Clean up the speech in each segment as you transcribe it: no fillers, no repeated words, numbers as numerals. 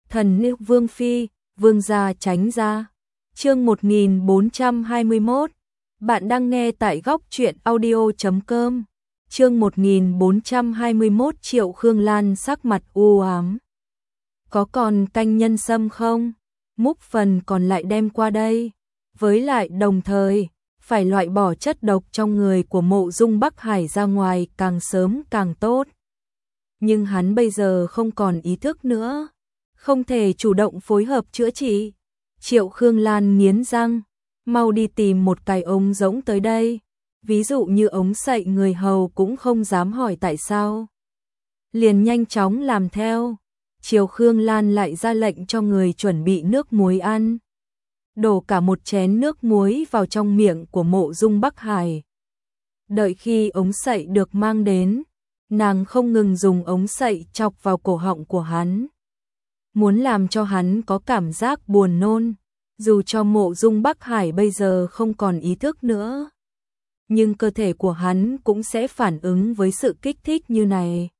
Thần nữ Vương Phi, Vương gia tránh ra. Chương 1421. Bạn đang nghe tại góc truyện audio.com. Chương 1421. Triệu Khương Lan sắc mặt u ám. Có còn canh nhân sâm không? Múc phần còn lại đem qua đây. Với lại đồng thời, phải loại bỏ chất độc trong người của Mộ Dung Bắc Hải ra ngoài càng sớm càng tốt. Nhưng hắn bây giờ không còn ý thức nữa, không thể chủ động phối hợp chữa trị. Triệu Khương Lan nghiến răng, mau đi tìm một cái ống rỗng tới đây. Ví dụ như ống sậy người hầu cũng không dám hỏi tại sao. Liền nhanh chóng làm theo. Triệu Khương Lan lại ra lệnh cho người chuẩn bị nước muối ăn. Đổ cả một chén nước muối vào trong miệng của Mộ Dung Bắc Hải. Đợi khi ống sậy được mang đến, nàng không ngừng dùng ống sậy chọc vào cổ họng của hắn. Muốn làm cho hắn có cảm giác buồn nôn, dù cho Mộ Dung Bắc Hải bây giờ không còn ý thức nữa. Nhưng cơ thể của hắn cũng sẽ phản ứng với sự kích thích như này.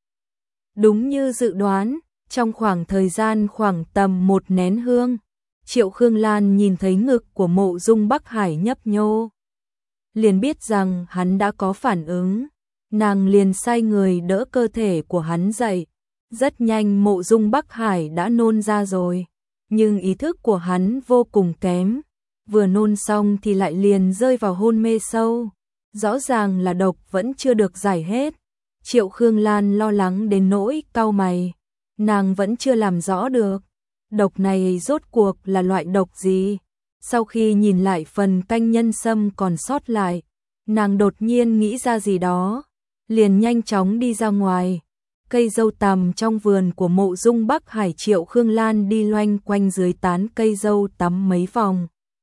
Đúng như dự đoán, trong khoảng thời gian khoảng tầm 1 nén hương, Triệu Khương Lan nhìn thấy ngực của Mộ Dung Bắc Hải nhấp nhô. Liền biết rằng hắn đã có phản ứng, nàng liền sai người đỡ cơ thể của hắn dậy. Rất nhanh Mộ Dung Bắc Hải đã nôn ra rồi, nhưng ý thức của hắn vô cùng kém. Vừa nôn xong thì lại liền rơi vào hôn mê sâu. Rõ ràng là độc vẫn chưa được giải hết. Triệu Khương Lan lo lắng đến nỗi cau mày. Nàng vẫn chưa làm rõ được độc này rốt cuộc là loại độc gì. Sau khi nhìn lại phần canh nhân sâm còn sót lại, nàng đột nhiên nghĩ ra gì đó, liền nhanh chóng đi ra ngoài. Cây dâu tằm trong vườn của Mộ Dung Bắc Hải. Triệu Khương Lan đi loanh quanh dưới tán cây dâu tắm mấy vòng,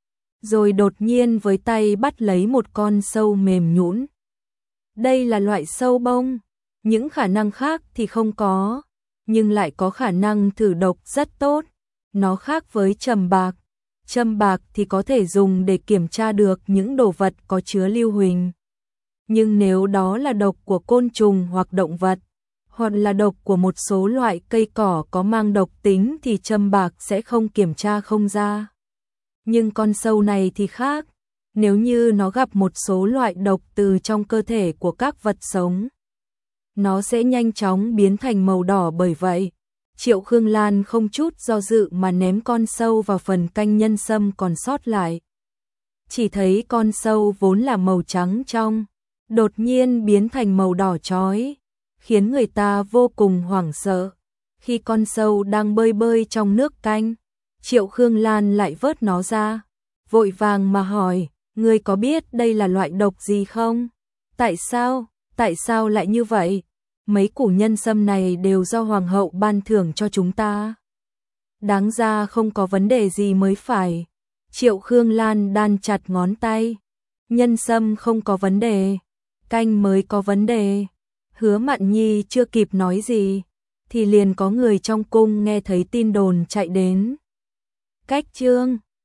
rồi đột nhiên với tay bắt lấy một con sâu mềm nhũn. Đây là loại sâu bông, những khả năng khác thì không có, nhưng lại có khả năng thử độc rất tốt. Nó khác với châm bạc. Châm bạc thì có thể dùng để kiểm tra được những đồ vật có chứa lưu huỳnh. Nhưng nếu đó là độc của côn trùng hoặc động vật, hoặc là độc của một số loại cây cỏ có mang độc tính thì châm bạc sẽ không kiểm tra không ra. Nhưng con sâu này thì khác, nếu như nó gặp một số loại độc từ trong cơ thể của các vật sống, nó sẽ nhanh chóng biến thành màu đỏ. Bởi vậy, Triệu Khương Lan không chút do dự mà ném con sâu vào phần canh nhân sâm còn sót lại. Chỉ thấy con sâu vốn là màu trắng trong, đột nhiên biến thành màu đỏ chói, khiến người ta vô cùng hoảng sợ. Khi con sâu đang bơi bơi trong nước canh, Triệu Khương Lan lại vớt nó ra, vội vàng mà hỏi, ngươi có biết đây là loại độc gì không? Tại sao lại như vậy? Mấy củ nhân sâm này đều do Hoàng hậu ban thưởng cho chúng ta. Đáng ra không có vấn đề gì mới phải. Triệu Khương Lan đan chặt ngón tay. Nhân sâm không có vấn đề, canh mới có vấn đề. Hứa Mạn Nhi chưa kịp nói gì, thì liền có người trong cung nghe thấy tin đồn chạy đến. Cách chương